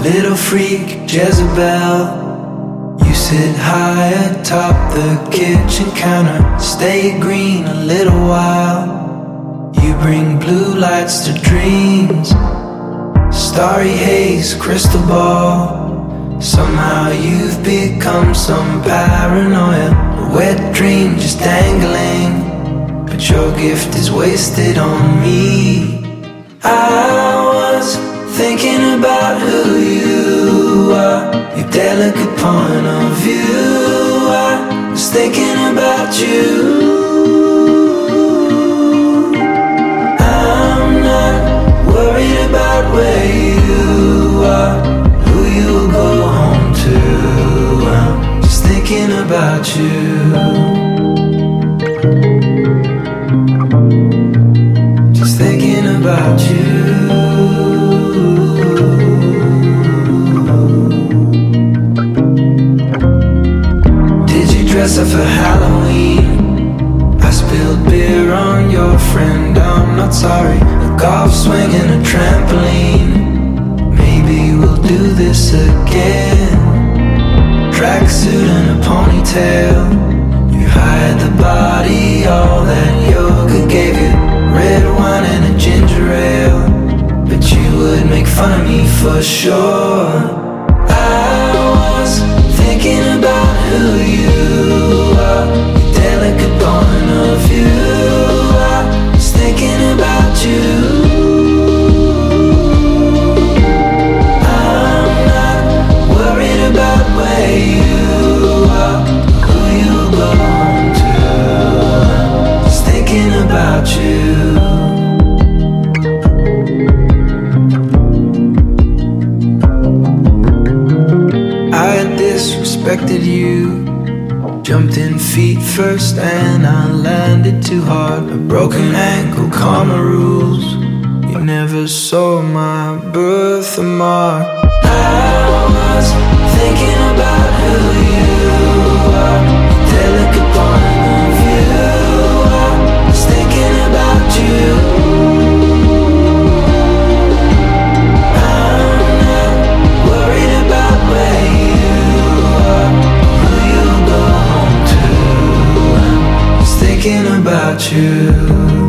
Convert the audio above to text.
little freak Jezebel. You sit high atop the kitchen counter, stay green a little while. You bring blue lights to dreams, starry haze, crystal ball. Somehow you've become some paranoia, a wet dream just dangling, but your gift is wasted on me. I was thinking about who you are, your delicate point of view. I was thinking about you. I'm not worried about where you are, who you'll go home to. I'm just thinking about you. Just thinking about you. Dress up for Halloween. I spilled beer on your friend, I'm not sorry. A golf swing and a trampoline. Maybe we'll do this again. Tracksuit and a ponytail. You hide the body, all that yoga gave you. Red wine and a ginger ale, but you would make fun of me for sure. I was thinking about who you are, your delicate point of view. I was thinking about you. I'm not worried about where you are, who you'll go home to. I'm just thinking about you. Disrespected you, jumped in feet first and I landed too hard. A broken ankle, karma rules. You never saw my birthmark. I was thinking about who you are, delicate point of view. I was thinking about you. Thinking about you.